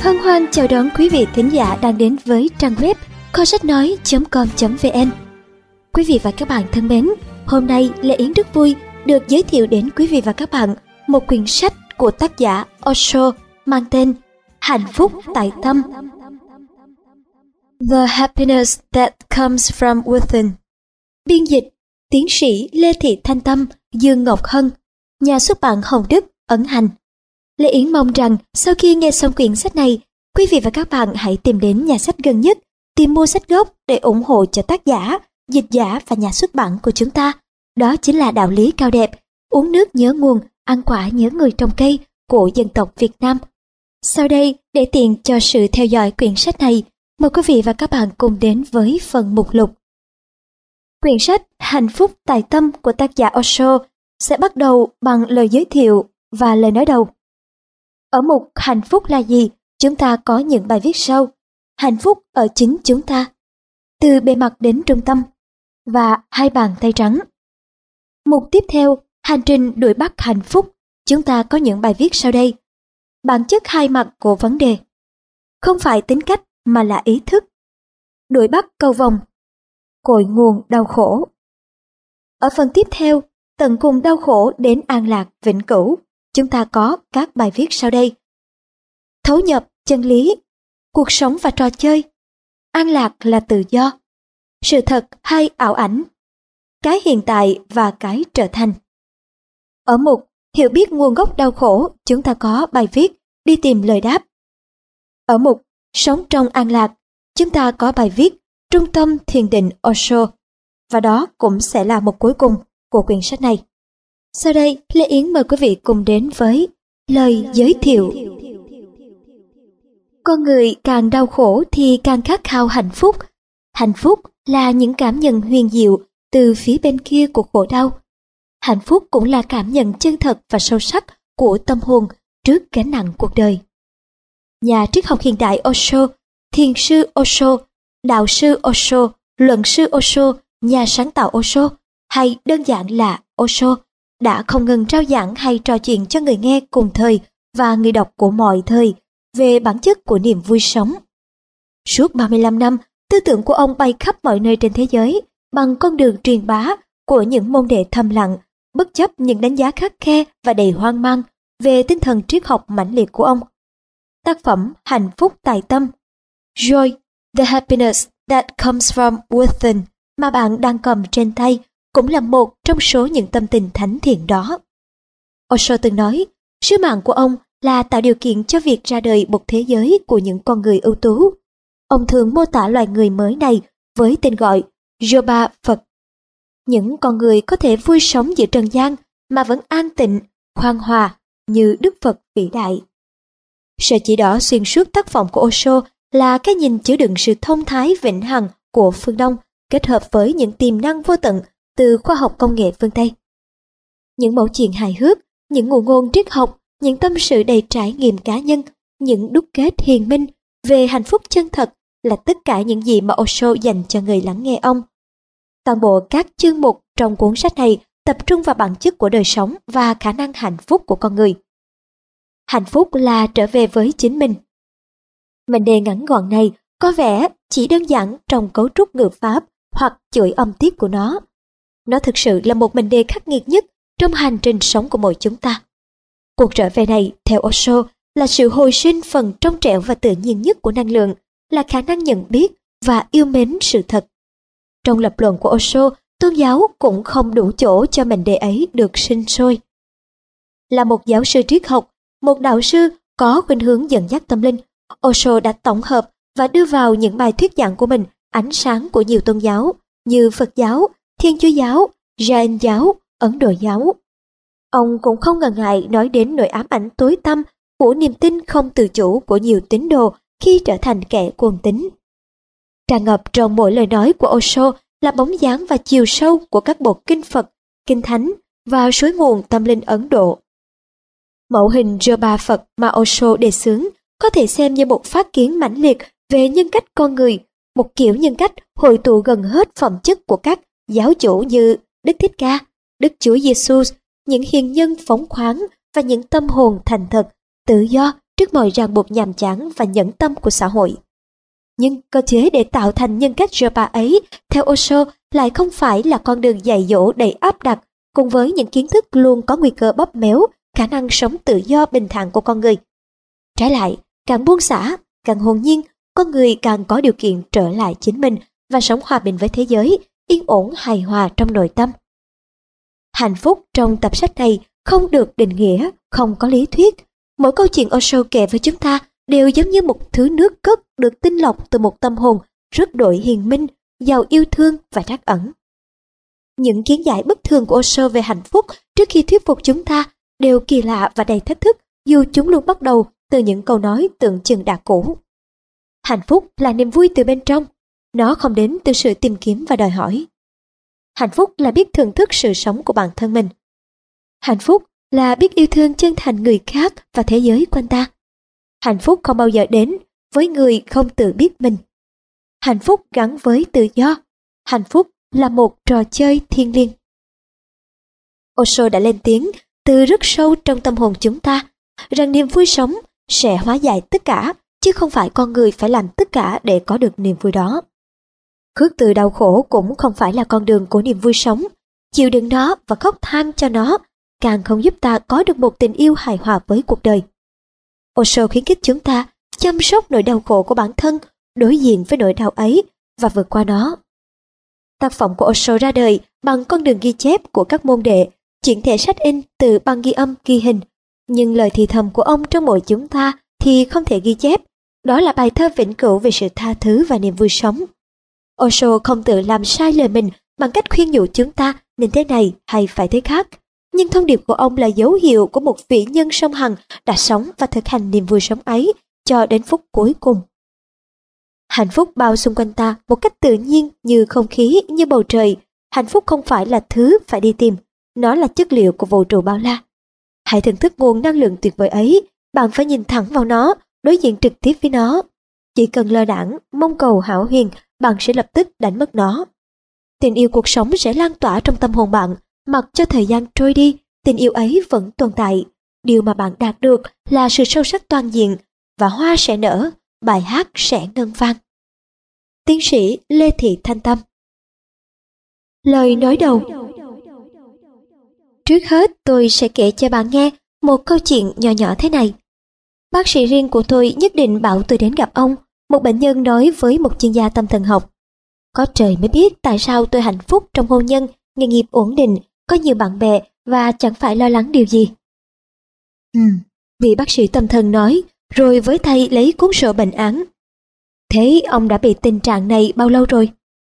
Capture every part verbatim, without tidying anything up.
Hân hoan chào đón quý vị thính giả đang đến với trang web kho sách nói chấm com chấm vn. Quý vị và các bạn thân mến, hôm nay Lê Yến rất vui được giới thiệu đến quý vị và các bạn một quyển sách của tác giả Osho mang tên Hạnh phúc tại tâm. The Happiness That Comes From Within. Biên dịch tiến sĩ Lê Thị Thanh Tâm, Dương Ngọc Hân, nhà xuất bản Hồng Đức, ấn hành. Lê Yến mong rằng sau khi nghe xong quyển sách này, quý vị và các bạn hãy tìm đến nhà sách gần nhất, tìm mua sách gốc để ủng hộ cho tác giả, dịch giả và nhà xuất bản của chúng ta. Đó chính là đạo lý cao đẹp, uống nước nhớ nguồn, ăn quả nhớ người trồng cây của dân tộc Việt Nam. Sau đây, để tiện cho sự theo dõi quyển sách này, mời quý vị và các bạn cùng đến với phần mục lục. Quyển sách Hạnh phúc tại tâm của tác giả Osho sẽ bắt đầu bằng lời giới thiệu và lời nói đầu. Ở mục Hạnh phúc là gì, chúng ta có những bài viết sau: hạnh phúc ở chính chúng ta, từ bề mặt đến trung tâm, và hai bàn tay trắng. Mục tiếp theo, hành trình đuổi bắt hạnh phúc, chúng ta có những bài viết sau đây: bản chất hai mặt của vấn đề, không phải tính cách mà là ý thức, đuổi bắt cầu vồng, cội nguồn đau khổ. Ở phần tiếp theo, tận cùng đau khổ đến an lạc vĩnh cửu, chúng ta có các bài viết sau đây: thấu nhập chân lý, cuộc sống và trò chơi, an lạc là tự do, sự thật hay ảo ảnh, cái hiện tại và cái trở thành. Ở mục hiểu biết nguồn gốc đau khổ, chúng ta có bài viết đi tìm lời đáp. Ở mục sống trong an lạc, chúng ta có bài viết trung tâm thiền định Osho, và đó cũng sẽ là mục cuối cùng của quyển sách này. Sau đây, Lê Yến mời quý vị cùng đến với lời giới thiệu. Con người càng đau khổ thì càng khát khao hạnh phúc. Hạnh phúc là những cảm nhận huyền diệu từ phía bên kia của khổ đau. Hạnh phúc cũng là cảm nhận chân thật và sâu sắc của tâm hồn trước gánh nặng cuộc đời. Nhà triết học hiện đại Osho, thiền sư Osho, đạo sư Osho, luận sư Osho, nhà sáng tạo Osho, hay đơn giản là Osho, đã không ngừng trao giảng hay trò chuyện cho người nghe cùng thời và người đọc của mọi thời về bản chất của niềm vui sống. Suốt ba mươi lăm năm, tư tưởng của ông bay khắp mọi nơi trên thế giới bằng con đường truyền bá của những môn đệ thầm lặng, bất chấp những đánh giá khắt khe và đầy hoang mang về tinh thần triết học mãnh liệt của ông. Tác phẩm Hạnh phúc tại tâm, Joy, The Happiness That Comes From Within mà bạn đang cầm trên tay cũng là một trong số những tâm tình thánh thiện đó. Osho từng nói, sứ mạng của ông là tạo điều kiện cho việc ra đời một thế giới của những con người ưu tú. Ông thường mô tả loài người mới này với tên gọi Yoba Phật. Những con người có thể vui sống giữa trần gian mà vẫn an tịnh, khoan hòa như Đức Phật vĩ đại. Sợi chỉ đỏ xuyên suốt tác phẩm của Osho là cái nhìn chứa đựng sự thông thái vĩnh hằng của phương Đông kết hợp với những tiềm năng vô tận từ khoa học công nghệ phương Tây. Những mẩu chuyện hài hước, những ngụ ngôn triết học, những tâm sự đầy trải nghiệm cá nhân, những đúc kết hiền minh về hạnh phúc chân thật là tất cả những gì mà Osho dành cho người lắng nghe ông. Toàn bộ các chương mục trong cuốn sách này tập trung vào bản chất của đời sống và khả năng hạnh phúc của con người. Hạnh phúc là trở về với chính mình. Mệnh đề ngắn gọn này có vẻ chỉ đơn giản trong cấu trúc ngữ pháp hoặc chuỗi âm tiết của nó. Nó thực sự là một mệnh đề khắc nghiệt nhất trong hành trình sống của mỗi chúng ta. Cuộc trở về này, theo Osho, là sự hồi sinh phần trong trẻo và tự nhiên nhất của năng lượng, là khả năng nhận biết và yêu mến sự thật. Trong lập luận của Osho, tôn giáo cũng không đủ chỗ cho mệnh đề ấy được sinh sôi. Là một giáo sư triết học, một đạo sư có khuynh hướng dẫn dắt tâm linh, Osho đã tổng hợp và đưa vào những bài thuyết giảng của mình ánh sáng của nhiều tôn giáo như Phật giáo, Thiên Chúa giáo, Jain giáo, Ấn Độ giáo. Ông cũng không ngần ngại nói đến nỗi ám ảnh tối tăm của niềm tin không tự chủ của nhiều tín đồ khi trở thành kẻ cuồng tín. Tràn ngập trong mỗi lời nói của Osho là bóng dáng và chiều sâu của các bộ kinh Phật, kinh thánh và suối nguồn tâm linh Ấn Độ. Mẫu hình Yoba Phật mà Osho đề xướng có thể xem như một phát kiến mãnh liệt về nhân cách con người, một kiểu nhân cách hội tụ gần hết phẩm chất của các giáo chủ như Đức Thích Ca, Đức Chúa Giêsu, những hiền nhân phóng khoáng và những tâm hồn thành thật, tự do trước mọi ràng buộc nhàm chán và nhẫn tâm của xã hội. Nhưng cơ chế để tạo thành nhân cách Gerber ấy, theo Osho, lại không phải là con đường dạy dỗ đầy áp đặt, cùng với những kiến thức luôn có nguy cơ bóp méo khả năng sống tự do bình thản của con người. Trái lại, càng buông xả, càng hồn nhiên, con người càng có điều kiện trở lại chính mình và sống hòa bình với thế giới, yên ổn hài hòa trong nội tâm. Hạnh phúc trong tập sách này không được định nghĩa, không có lý thuyết. Mỗi câu chuyện Osho kể với chúng ta đều giống như một thứ nước cất được tinh lọc từ một tâm hồn rất đổi hiền minh, giàu yêu thương và trắc ẩn. Những kiến giải bất thường của Osho về hạnh phúc trước khi thuyết phục chúng ta đều kỳ lạ và đầy thách thức, dù chúng luôn bắt đầu từ những câu nói tưởng chừng đã cũ. Hạnh phúc là niềm vui từ bên trong, nó không đến từ sự tìm kiếm và đòi hỏi. Hạnh phúc là biết thưởng thức sự sống của bản thân mình. Hạnh phúc là biết yêu thương chân thành người khác và thế giới quanh ta. Hạnh phúc không bao giờ đến với người không tự biết mình. Hạnh phúc gắn với tự do. Hạnh phúc là một trò chơi thiêng liêng. Osho đã lên tiếng từ rất sâu trong tâm hồn chúng ta rằng niềm vui sống sẽ hóa giải tất cả, chứ không phải con người phải làm tất cả để có được niềm vui đó. Khước từ đau khổ cũng không phải là con đường của niềm vui sống. Chịu đựng nó và khóc than cho nó càng không giúp ta có được một tình yêu hài hòa với cuộc đời. Osho khuyến khích chúng ta chăm sóc nỗi đau khổ của bản thân, đối diện với nỗi đau ấy và vượt qua nó. Tác phẩm của Osho ra đời bằng con đường ghi chép của các môn đệ, chuyển thể sách in từ băng ghi âm ghi hình, nhưng lời thì thầm của ông trong mỗi chúng ta thì không thể ghi chép. Đó là bài thơ vĩnh cửu về sự tha thứ và niềm vui sống. Osho không tự làm sai lời mình bằng cách khuyên nhủ chúng ta nên thế này hay phải thế khác. Nhưng thông điệp của ông là dấu hiệu của một vĩ nhân song hằng đã sống và thực hành niềm vui sống ấy cho đến phút cuối cùng. Hạnh phúc bao xung quanh ta một cách tự nhiên như không khí, như bầu trời. Hạnh phúc không phải là thứ phải đi tìm, nó là chất liệu của vũ trụ bao la. Hãy thưởng thức nguồn năng lượng tuyệt vời ấy, bạn phải nhìn thẳng vào nó, đối diện trực tiếp với nó. Chỉ cần lơ đãng, mong cầu hão huyền, bạn sẽ lập tức đánh mất nó. Tình yêu cuộc sống sẽ lan tỏa trong tâm hồn bạn, mặc cho thời gian trôi đi, tình yêu ấy vẫn tồn tại. Điều mà bạn đạt được là sự sâu sắc toàn diện, và hoa sẽ nở, bài hát sẽ ngân vang. Tiến sĩ Lê Thị Thanh Tâm. Lời nói đầu. Trước hết tôi sẽ kể cho bạn nghe một câu chuyện nhỏ nhỏ thế này. Bác sĩ riêng của tôi nhất định bảo tôi đến gặp ông. Một bệnh nhân nói với một chuyên gia tâm thần học. Có trời mới biết tại sao tôi hạnh phúc trong hôn nhân, nghề nghiệp ổn định, có nhiều bạn bè và chẳng phải lo lắng điều gì. Ừ, vị bác sĩ tâm thần nói, rồi với tay lấy cuốn sổ bệnh án. Thế ông đã bị tình trạng này bao lâu rồi?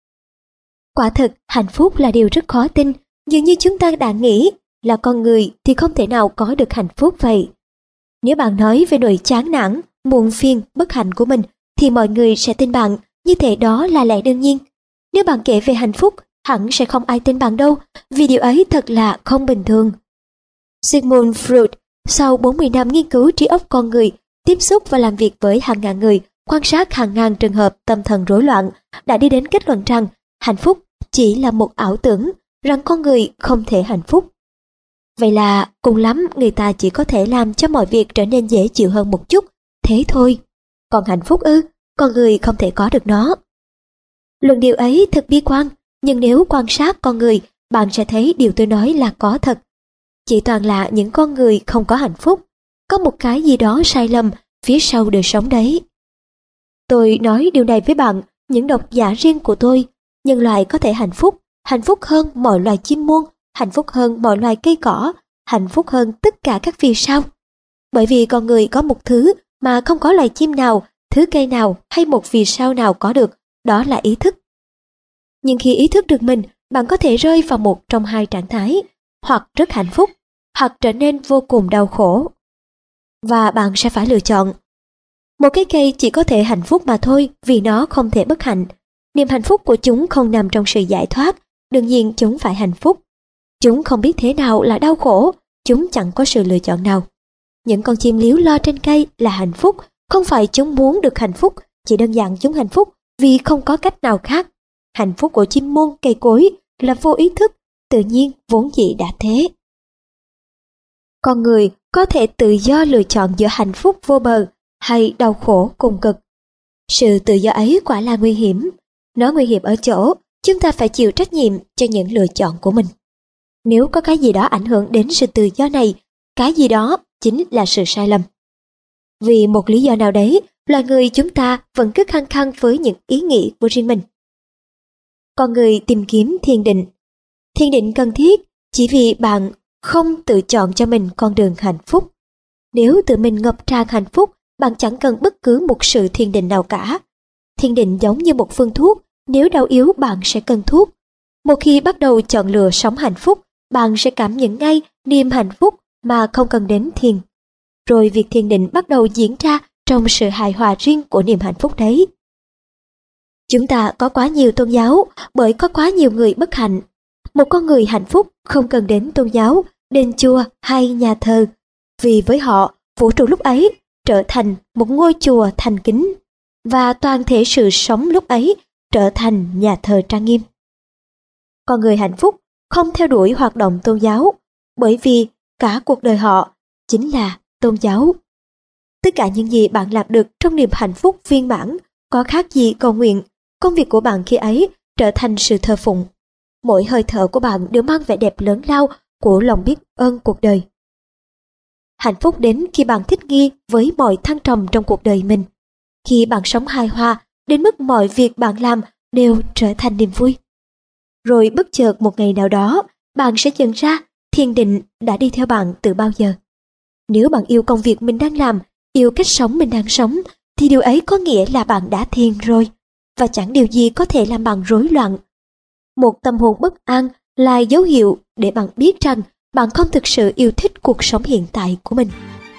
Quả thực, hạnh phúc là điều rất khó tin, dường như chúng ta đã nghĩ là con người thì không thể nào có được hạnh phúc vậy. Nếu bạn nói về nỗi chán nản, muộn phiền, bất hạnh của mình, thì mọi người sẽ tin bạn, như thể đó là lẽ đương nhiên. Nếu bạn kể về hạnh phúc, hẳn sẽ không ai tin bạn đâu, vì điều ấy thật là không bình thường. Sigmund Freud, sau bốn mươi năm nghiên cứu trí óc con người, tiếp xúc và làm việc với hàng ngàn người, quan sát hàng ngàn trường hợp tâm thần rối loạn, đã đi đến kết luận rằng hạnh phúc chỉ là một ảo tưởng, rằng con người không thể hạnh phúc. Vậy là cùng lắm người ta chỉ có thể làm cho mọi việc trở nên dễ chịu hơn một chút, thế thôi. Còn hạnh phúc ư, con người không thể có được nó. Luận điều ấy thật bi quan, nhưng nếu quan sát con người, bạn sẽ thấy điều tôi nói là có thật. Chỉ toàn là những con người không có hạnh phúc, có một cái gì đó sai lầm phía sau đời sống đấy. Tôi nói điều này với bạn, những độc giả riêng của tôi. Nhân loại có thể hạnh phúc, hạnh phúc hơn mọi loài chim muông, hạnh phúc hơn mọi loài cây cỏ, hạnh phúc hơn tất cả các vì sao. Bởi vì con người có một thứ mà không có loài chim nào, thứ cây nào hay một vì sao nào có được, đó là ý thức. Nhưng khi ý thức được mình, bạn có thể rơi vào một trong hai trạng thái, hoặc rất hạnh phúc, hoặc trở nên vô cùng đau khổ. Và bạn sẽ phải lựa chọn. Một cái cây chỉ có thể hạnh phúc mà thôi, vì nó không thể bất hạnh. Niềm hạnh phúc của chúng không nằm trong sự giải thoát, đương nhiên chúng phải hạnh phúc. Chúng không biết thế nào là đau khổ, chúng chẳng có sự lựa chọn nào. Những con chim líu lo trên cây là hạnh phúc, không phải chúng muốn được hạnh phúc, chỉ đơn giản chúng hạnh phúc vì không có cách nào khác. Hạnh phúc của chim muông cây cối là vô ý thức, tự nhiên vốn dĩ đã thế. Con người có thể tự do lựa chọn giữa hạnh phúc vô bờ hay đau khổ cùng cực. Sự tự do ấy quả là nguy hiểm. Nó nguy hiểm ở chỗ chúng ta phải chịu trách nhiệm cho những lựa chọn của mình. Nếu có cái gì đó ảnh hưởng đến sự tự do này, cái gì đó chính là sự sai lầm. Vì một lý do nào đấy, loài người chúng ta vẫn cứ khăng khăng với những ý nghĩ của riêng mình. Con người tìm kiếm thiền định. Thiền định cần thiết chỉ vì bạn không tự chọn cho mình con đường hạnh phúc. Nếu tự mình ngập tràn hạnh phúc, bạn chẳng cần bất cứ một sự thiền định nào cả. Thiền định giống như một phương thuốc, nếu đau yếu bạn sẽ cần thuốc. Một khi bắt đầu chọn lựa sống hạnh phúc, bạn sẽ cảm nhận ngay niềm hạnh phúc mà không cần đến thiền. Rồi việc thiền định bắt đầu diễn ra trong sự hài hòa riêng của niềm hạnh phúc đấy. Chúng ta có quá nhiều tôn giáo bởi có quá nhiều người bất hạnh. Một con người hạnh phúc không cần đến tôn giáo, đền chùa hay nhà thờ, vì với họ, vũ trụ lúc ấy trở thành một ngôi chùa thành kính, và toàn thể sự sống lúc ấy trở thành nhà thờ trang nghiêm. Con người hạnh phúc không theo đuổi hoạt động tôn giáo, bởi vì cả cuộc đời họ chính là tôn giáo. Tất cả những gì bạn làm được trong niềm hạnh phúc viên mãn có khác gì cầu nguyện. Công việc của bạn khi ấy trở thành sự thờ phụng. Mỗi hơi thở của bạn đều mang vẻ đẹp lớn lao của lòng biết ơn cuộc đời. Hạnh phúc đến khi bạn thích nghi với mọi thăng trầm trong cuộc đời mình. Khi bạn sống hài hòa đến mức mọi việc bạn làm đều trở thành niềm vui. Rồi bất chợt một ngày nào đó, bạn sẽ nhận ra thiền định đã đi theo bạn từ bao giờ. Nếu bạn yêu công việc mình đang làm, yêu cách sống mình đang sống, thì điều ấy có nghĩa là bạn đã thiền rồi, và chẳng điều gì có thể làm bạn rối loạn. Một tâm hồn bất an là dấu hiệu để bạn biết rằng bạn không thực sự yêu thích cuộc sống hiện tại của mình.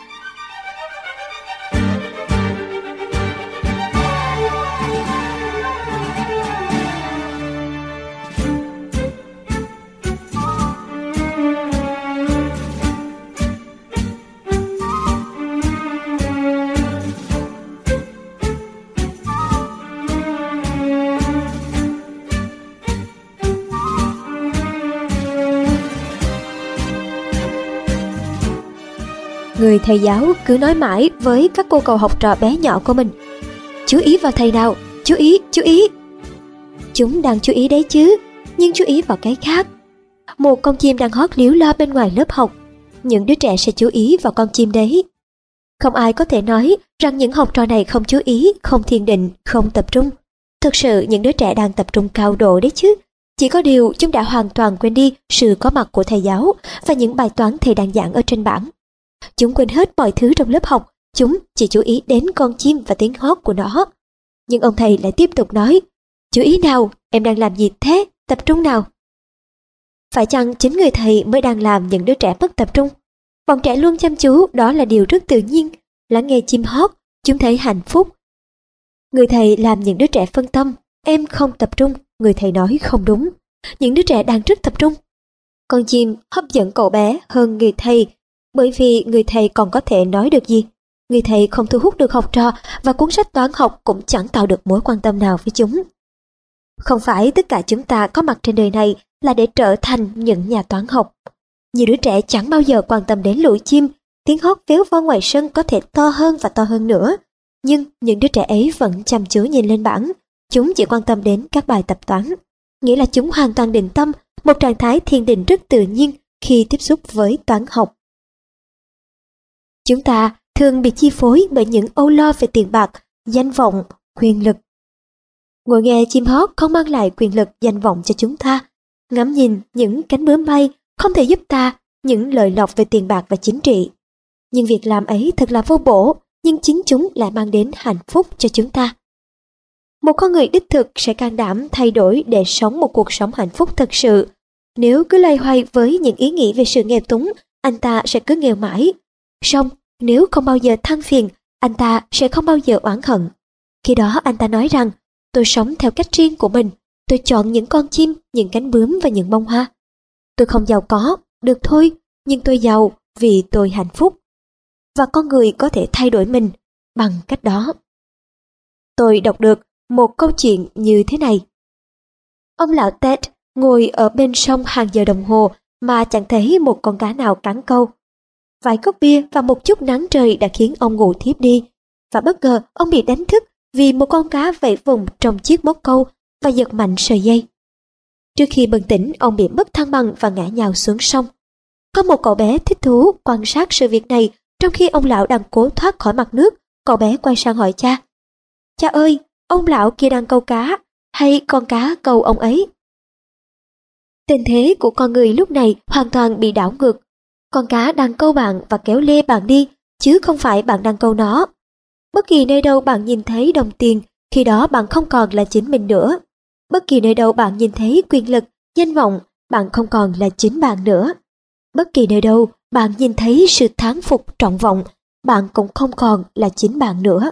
Người thầy giáo cứ nói mãi với các cô cậu học trò bé nhỏ của mình: chú ý vào thầy nào, chú ý, chú ý. Chúng đang chú ý đấy chứ, nhưng chú ý vào cái khác. Một con chim đang hót líu lo bên ngoài lớp học, những đứa trẻ sẽ chú ý vào con chim đấy. Không ai có thể nói rằng những học trò này không chú ý, không thiền định, không tập trung. Thực sự những đứa trẻ đang tập trung cao độ đấy chứ. Chỉ có điều chúng đã hoàn toàn quên đi sự có mặt của thầy giáo và những bài toán thầy đang giảng ở trên bảng. Chúng quên hết mọi thứ trong lớp học, chúng chỉ chú ý đến con chim và tiếng hót của nó. Nhưng ông thầy lại tiếp tục nói: chú ý nào, em đang làm gì thế, tập trung nào. Phải chăng chính người thầy mới đang làm những đứa trẻ mất tập trung? Bọn trẻ luôn chăm chú, đó là điều rất tự nhiên. Lắng nghe chim hót, chúng thấy hạnh phúc. Người thầy làm những đứa trẻ phân tâm, em không tập trung, người thầy nói không đúng. Những đứa trẻ đang rất tập trung. Con chim hấp dẫn cậu bé hơn người thầy, bởi vì người thầy còn có thể nói được gì. Người thầy không thu hút được học trò, và cuốn sách toán học cũng chẳng tạo được mối quan tâm nào với chúng. Không phải tất cả chúng ta có mặt trên đời này là để trở thành những nhà toán học. Nhiều đứa trẻ chẳng bao giờ quan tâm đến lũ chim, tiếng hót véo von ngoài sân có thể to hơn và to hơn nữa. Nhưng những đứa trẻ ấy vẫn chăm chú nhìn lên bảng, chúng chỉ quan tâm đến các bài tập toán. Nghĩa là chúng hoàn toàn định tâm, một trạng thái thiền định rất tự nhiên khi tiếp xúc với toán học. Chúng ta thường bị chi phối bởi những âu lo về tiền bạc, danh vọng, quyền lực. Ngồi nghe chim hót không mang lại quyền lực, danh vọng cho chúng ta. Ngắm nhìn những cánh bướm bay không thể giúp ta những lợi lộc về tiền bạc và chính trị. Nhưng việc làm ấy thật là vô bổ, nhưng chính chúng lại mang đến hạnh phúc cho chúng ta. Một con người đích thực sẽ can đảm thay đổi để sống một cuộc sống hạnh phúc thật sự. Nếu cứ loay hoay với những ý nghĩ về sự nghèo túng, anh ta sẽ cứ nghèo mãi. Song nếu không bao giờ than phiền, anh ta sẽ không bao giờ oán hận. Khi đó anh ta nói rằng: tôi sống theo cách riêng của mình, tôi chọn những con chim, những cánh bướm và những bông hoa. Tôi không giàu có, được thôi, nhưng tôi giàu vì tôi hạnh phúc. Và con người có thể thay đổi mình bằng cách đó. Tôi đọc được một câu chuyện như thế này. Ông lão Ted ngồi ở bên sông hàng giờ đồng hồ mà chẳng thấy một con cá nào cắn câu. Vài cốc bia và một chút nắng trời đã khiến ông ngủ thiếp đi, và bất ngờ ông bị đánh thức vì một con cá vẫy vùng trong chiếc móc câu và giật mạnh sợi dây. Trước khi bừng tỉnh, ông bị mất thăng bằng và ngã nhào xuống sông. Có một cậu bé thích thú quan sát sự việc này. Trong khi ông lão đang cố thoát khỏi mặt nước, cậu bé quay sang hỏi cha: "Cha ơi, ông lão kia đang câu cá, hay con cá câu ông ấy?" Tình thế của con người lúc này hoàn toàn bị đảo ngược. Con cá đang câu bạn và kéo lê bạn đi, chứ không phải bạn đang câu nó. Bất kỳ nơi đâu bạn nhìn thấy đồng tiền, khi đó bạn không còn là chính mình nữa. Bất kỳ nơi đâu bạn nhìn thấy quyền lực, danh vọng, bạn không còn là chính bạn nữa. Bất kỳ nơi đâu bạn nhìn thấy sự thán phục trọng vọng, bạn cũng không còn là chính bạn nữa.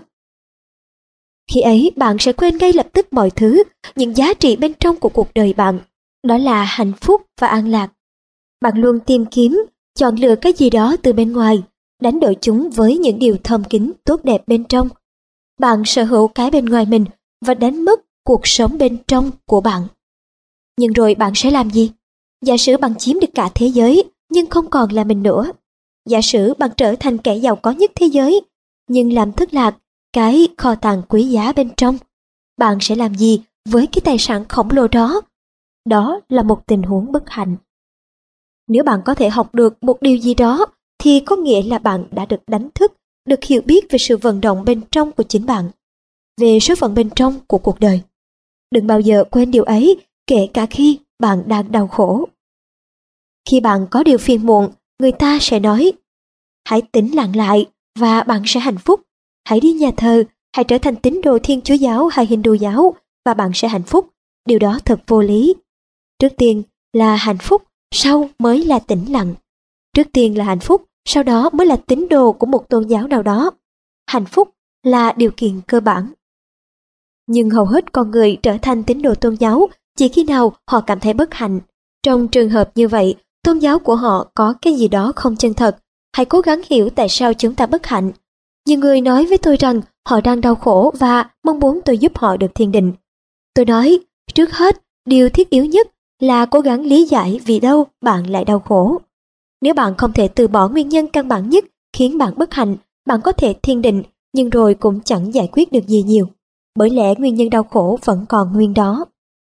Khi ấy bạn sẽ quên ngay lập tức mọi thứ, những giá trị bên trong của cuộc đời bạn. Đó là hạnh phúc và an lạc. Bạn luôn tìm kiếm, chọn lựa cái gì đó từ bên ngoài, đánh đổi chúng với những điều thầm kín tốt đẹp bên trong. Bạn sở hữu cái bên ngoài mình và đánh mất cuộc sống bên trong của bạn. Nhưng rồi bạn sẽ làm gì? Giả sử bạn chiếm được cả thế giới, nhưng không còn là mình nữa. Giả sử bạn trở thành kẻ giàu có nhất thế giới, nhưng làm thất lạc cái kho tàng quý giá bên trong. Bạn sẽ làm gì với cái tài sản khổng lồ đó? Đó là một tình huống bất hạnh. Nếu bạn có thể học được một điều gì đó, thì có nghĩa là bạn đã được đánh thức, được hiểu biết về sự vận động bên trong của chính bạn, về số phận bên trong của cuộc đời. Đừng bao giờ quên điều ấy, kể cả khi bạn đang đau khổ. Khi bạn có điều phiền muộn, người ta sẽ nói: hãy tĩnh lặng lại và bạn sẽ hạnh phúc. Hãy đi nhà thờ, hãy trở thành tín đồ Thiên Chúa giáo hay Hindu giáo và bạn sẽ hạnh phúc. Điều đó thật vô lý. Trước tiên là hạnh phúc, sau mới là tĩnh lặng. Trước tiên là hạnh phúc, sau đó mới là tín đồ của một tôn giáo nào đó. Hạnh phúc là điều kiện cơ bản. Nhưng hầu hết con người trở thành tín đồ tôn giáo chỉ khi nào họ cảm thấy bất hạnh. Trong trường hợp như vậy, tôn giáo của họ có cái gì đó không chân thật. Hãy cố gắng hiểu tại sao chúng ta bất hạnh. Nhiều người nói với tôi rằng họ đang đau khổ và mong muốn tôi giúp họ được thiền định. Tôi nói, trước hết, điều thiết yếu nhất là cố gắng lý giải vì đâu bạn lại đau khổ. Nếu bạn không thể từ bỏ nguyên nhân căn bản nhất khiến bạn bất hạnh, bạn có thể thiền định, nhưng rồi cũng chẳng giải quyết được gì nhiều, bởi lẽ nguyên nhân đau khổ vẫn còn nguyên đó.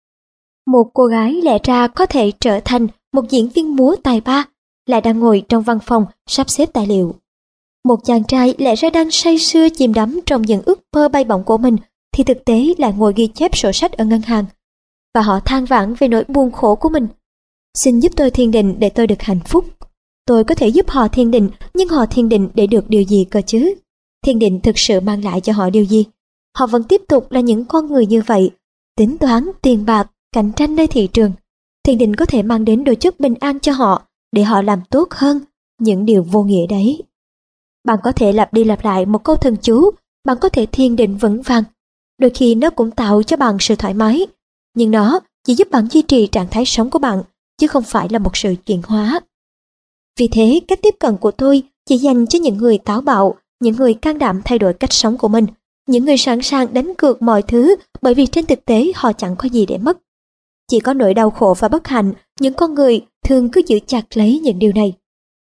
Một cô gái lẽ ra có thể trở thành một diễn viên múa tài ba, lại đang ngồi trong văn phòng sắp xếp tài liệu. Một chàng trai lẽ ra đang say sưa chìm đắm trong những ước mơ bay bổng của mình, thì thực tế lại ngồi ghi chép sổ sách ở ngân hàng. Và họ than vãn về nỗi buồn khổ của mình. Xin giúp tôi thiền định để tôi được hạnh phúc. Tôi có thể giúp họ thiền định, nhưng họ thiền định để được điều gì cơ chứ? Thiền định thực sự mang lại cho họ điều gì? Họ vẫn tiếp tục là những con người như vậy, tính toán, tiền bạc, cạnh tranh nơi thị trường. Thiền định có thể mang đến đôi chút bình an cho họ, để họ làm tốt hơn những điều vô nghĩa đấy. Bạn có thể lặp đi lặp lại một câu thần chú, bạn có thể thiền định vững vàng. Đôi khi nó cũng tạo cho bạn sự thoải mái, nhưng nó chỉ giúp bạn duy trì trạng thái sống của bạn, chứ không phải là một sự chuyển hóa. Vì thế, cách tiếp cận của tôi chỉ dành cho những người táo bạo, những người can đảm thay đổi cách sống của mình, những người sẵn sàng đánh cược mọi thứ bởi vì trên thực tế họ chẳng có gì để mất. Chỉ có nỗi đau khổ và bất hạnh, những con người thường cứ giữ chặt lấy những điều này.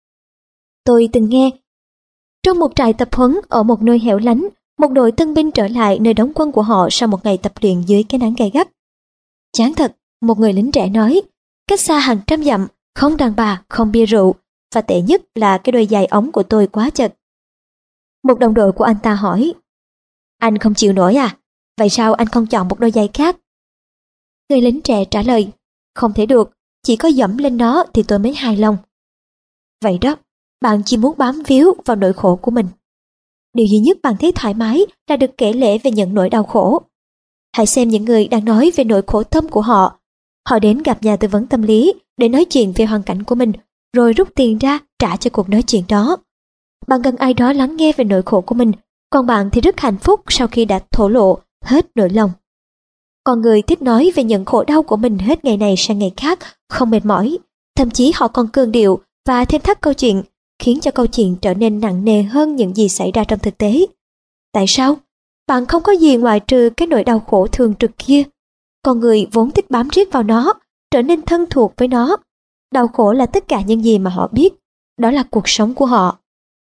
Tôi từng nghe, trong một trại tập huấn ở một nơi hẻo lánh, một đội tân binh trở lại nơi đóng quân của họ sau một ngày tập luyện dưới cái nắng gay gắt. Chán thật, một người lính trẻ nói, cách xa hàng trăm dặm, không đàn bà, không bia rượu, và tệ nhất là cái đôi giày ống của tôi quá chật. Một đồng đội của anh ta hỏi, anh không chịu nổi à? Vậy sao anh không chọn một đôi giày khác? Người lính trẻ trả lời, không thể được, chỉ có dẫm lên nó thì tôi mới hài lòng. Vậy đó, bạn chỉ muốn bám víu vào nỗi khổ của mình. Điều duy nhất bạn thấy thoải mái là được kể lể về những nỗi đau khổ. Hãy xem những người đang nói về nỗi khổ tâm của họ. Họ đến gặp nhà tư vấn tâm lý để nói chuyện về hoàn cảnh của mình, rồi rút tiền ra trả cho cuộc nói chuyện đó. Bạn cần ai đó lắng nghe về nỗi khổ của mình, còn bạn thì rất hạnh phúc sau khi đã thổ lộ hết nỗi lòng. Con người thích nói về những khổ đau của mình hết ngày này sang ngày khác, không mệt mỏi. Thậm chí họ còn cường điệu và thêm thắt câu chuyện, khiến cho câu chuyện trở nên nặng nề hơn những gì xảy ra trong thực tế. Tại sao? Bạn không có gì ngoại trừ cái nỗi đau khổ thường trực kia. Con người vốn thích bám riết vào nó, trở nên thân thuộc với nó. Đau khổ là tất cả những gì mà họ biết. Đó là cuộc sống của họ.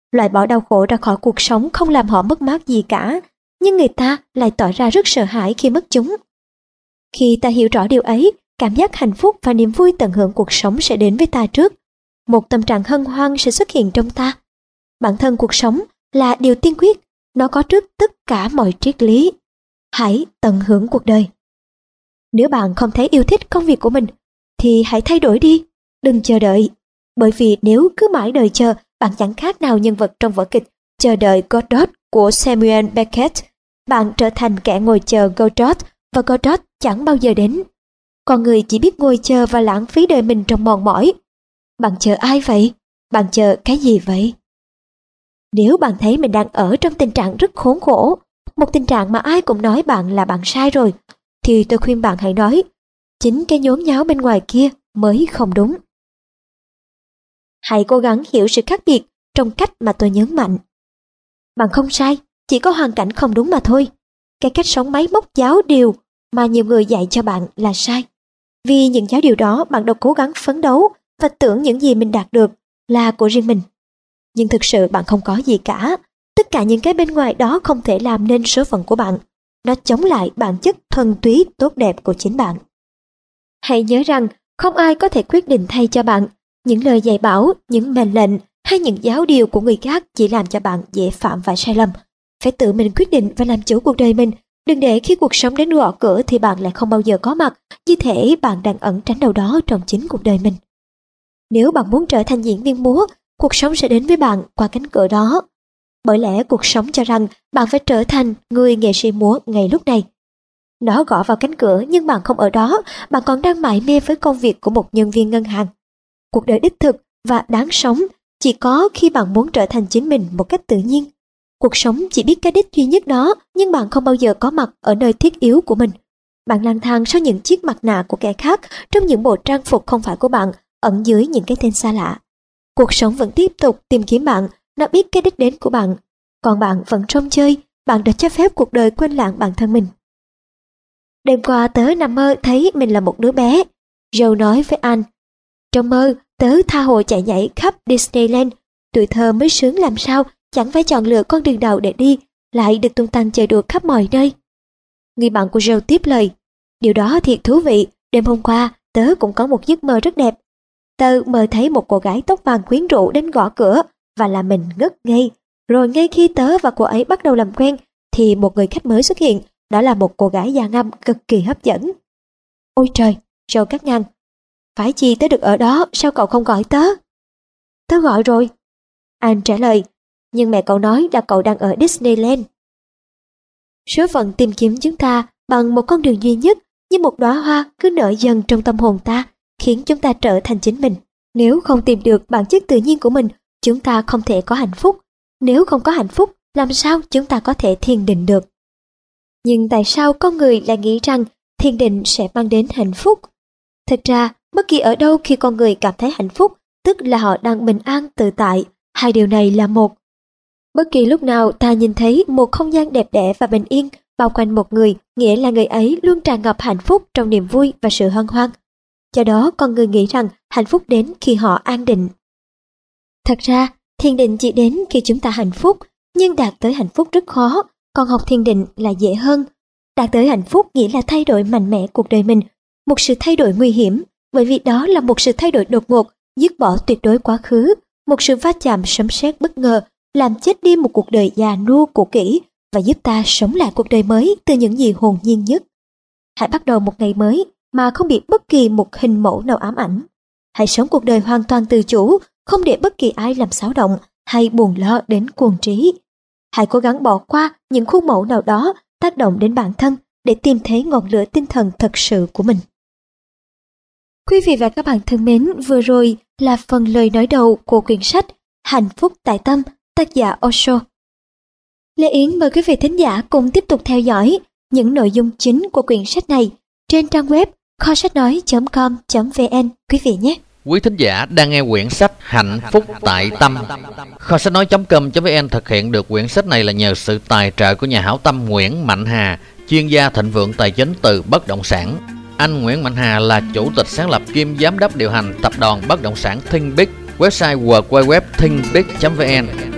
Loại bỏ đau khổ ra khỏi cuộc sống không làm họ mất mát gì cả, nhưng người ta lại tỏ ra rất sợ hãi khi mất chúng. Khi ta hiểu rõ điều ấy, cảm giác hạnh phúc và niềm vui tận hưởng cuộc sống sẽ đến với ta trước. Một tâm trạng hân hoan sẽ xuất hiện trong ta. Bản thân cuộc sống là điều tiên quyết, nó có trước tất cả mọi triết lý. Hãy tận hưởng cuộc đời. Nếu bạn không thấy yêu thích công việc của mình, thì hãy thay đổi đi, đừng chờ đợi. Bởi vì nếu cứ mãi đợi chờ, bạn chẳng khác nào nhân vật trong vở kịch Chờ đợi Godot của Samuel Beckett. Bạn trở thành kẻ ngồi chờ Godot, và Godot chẳng bao giờ đến. Con người chỉ biết ngồi chờ và lãng phí đời mình trong mòn mỏi. Bạn chờ ai vậy? Bạn chờ cái gì vậy? Nếu bạn thấy mình đang ở trong tình trạng rất khốn khổ, một tình trạng mà ai cũng nói bạn là bạn sai rồi, thì tôi khuyên bạn hãy nói, chính cái nhốn nháo bên ngoài kia mới không đúng. Hãy cố gắng hiểu sự khác biệt trong cách mà tôi nhấn mạnh. Bạn không sai, chỉ có hoàn cảnh không đúng mà thôi. Cái cách sống máy móc giáo điều mà nhiều người dạy cho bạn là sai. Vì những giáo điều đó bạn đã cố gắng phấn đấu và tưởng những gì mình đạt được là của riêng mình. Nhưng thực sự bạn không có gì cả. Tất cả những cái bên ngoài đó không thể làm nên số phận của bạn. Nó chống lại bản chất thuần túy tốt đẹp của chính bạn. Hãy nhớ rằng không ai có thể quyết định thay cho bạn. Những lời dạy bảo, những mệnh lệnh hay những giáo điều của người khác chỉ làm cho bạn dễ phạm phải sai lầm. Phải tự mình quyết định và làm chủ cuộc đời mình. Đừng để khi cuộc sống đến gõ cửa thì bạn lại không bao giờ có mặt, như thể bạn đang ẩn tránh đâu đó trong chính cuộc đời mình. Nếu bạn muốn trở thành diễn viên múa, cuộc sống sẽ đến với bạn qua cánh cửa đó. Bởi lẽ cuộc sống cho rằng bạn phải trở thành người nghệ sĩ múa ngay lúc này. Nó gõ vào cánh cửa nhưng bạn không ở đó, bạn còn đang mải mê với công việc của một nhân viên ngân hàng. Cuộc đời đích thực và đáng sống chỉ có khi bạn muốn trở thành chính mình một cách tự nhiên. Cuộc sống chỉ biết cái đích duy nhất đó, nhưng bạn không bao giờ có mặt ở nơi thiết yếu của mình. Bạn lang thang sau những chiếc mặt nạ của kẻ khác, trong những bộ trang phục không phải của bạn, ẩn dưới những cái tên xa lạ. Cuộc sống vẫn tiếp tục tìm kiếm bạn, nó biết cái đích đến của bạn. Còn bạn vẫn trông chơi, bạn đã cho phép cuộc đời quên lãng bản thân mình. Đêm qua tớ nằm mơ thấy mình là một đứa bé. Joe nói với Anne. Trong mơ, tớ tha hồ chạy nhảy khắp Disneyland. Tuổi thơ mới sướng làm sao, chẳng phải chọn lựa con đường nào để đi, lại được tung tăng chơi đùa khắp mọi nơi. Người bạn của Joe tiếp lời. Điều đó thiệt thú vị, đêm hôm qua tớ cũng có một giấc mơ rất đẹp. Tớ mơ thấy một cô gái tóc vàng quyến rũ đến gõ cửa và làm mình ngất ngây. Rồi ngay khi tớ và cô ấy bắt đầu làm quen thì một người khách mới xuất hiện, đó là một cô gái da ngăm cực kỳ hấp dẫn. Ôi trời, Joe cắt ngang. Phải chi tớ được ở đó, sao cậu không gọi tớ? Tớ gọi rồi. Anh trả lời, nhưng mẹ cậu nói là cậu đang ở Disneyland. Số phận tìm kiếm chúng ta bằng một con đường duy nhất, như một đóa hoa cứ nở dần trong tâm hồn ta, khiến chúng ta trở thành chính mình. Nếu không tìm được bản chất tự nhiên của mình, chúng ta không thể có hạnh phúc. Nếu không có hạnh phúc, làm sao chúng ta có thể thiền định được? Nhưng tại sao con người lại nghĩ rằng thiền định sẽ mang đến hạnh phúc? Thật ra, bất kỳ ở đâu khi con người cảm thấy hạnh phúc, tức là họ đang bình an tự tại. Hai điều này là một. Bất kỳ lúc nào ta nhìn thấy một không gian đẹp đẽ và bình yên bao quanh một người, nghĩa là người ấy luôn tràn ngập hạnh phúc trong niềm vui và sự hân hoan. Do đó con người nghĩ rằng hạnh phúc đến khi họ an định. Thật ra, thiền định chỉ đến khi chúng ta hạnh phúc, nhưng đạt tới hạnh phúc rất khó, còn học thiền định là dễ hơn. Đạt tới hạnh phúc nghĩa là thay đổi mạnh mẽ cuộc đời mình, một sự thay đổi nguy hiểm, bởi vì đó là một sự thay đổi đột ngột, dứt bỏ tuyệt đối quá khứ, một sự va chạm sấm sét bất ngờ, làm chết đi một cuộc đời già nua cũ kỹ và giúp ta sống lại cuộc đời mới từ những gì hồn nhiên nhất. Hãy bắt đầu một ngày mới mà không bị bất kỳ một hình mẫu nào ám ảnh. Hãy sống cuộc đời hoàn toàn tự chủ, không để bất kỳ ai làm xáo động hay buồn lo đến cuồng trí. Hãy cố gắng bỏ qua những khuôn mẫu nào đó tác động đến bản thân để tìm thấy ngọn lửa tinh thần thật sự của mình. Quý vị và các bạn thân mến, vừa rồi là phần lời nói đầu của quyển sách Hạnh phúc tại tâm, tác giả Osho. Lê Yến mời quý vị thính giả cùng tiếp tục theo dõi những nội dung chính của quyển sách này trên trang web kho sách nói chấm com chấm vn quý vị nhé. Quý thính giả đang nghe quyển sách Hạnh phúc tại tâm. kho sách nói chấm com chấm vn thực hiện được quyển sách này là nhờ sự tài trợ của nhà hảo tâm Nguyễn Mạnh Hà, chuyên gia thịnh vượng tài chính từ bất động sản. Anh Nguyễn Mạnh Hà là chủ tịch sáng lập kiêm giám đốc điều hành tập đoàn bất động sản Think Big, website w w w chấm think big chấm vn.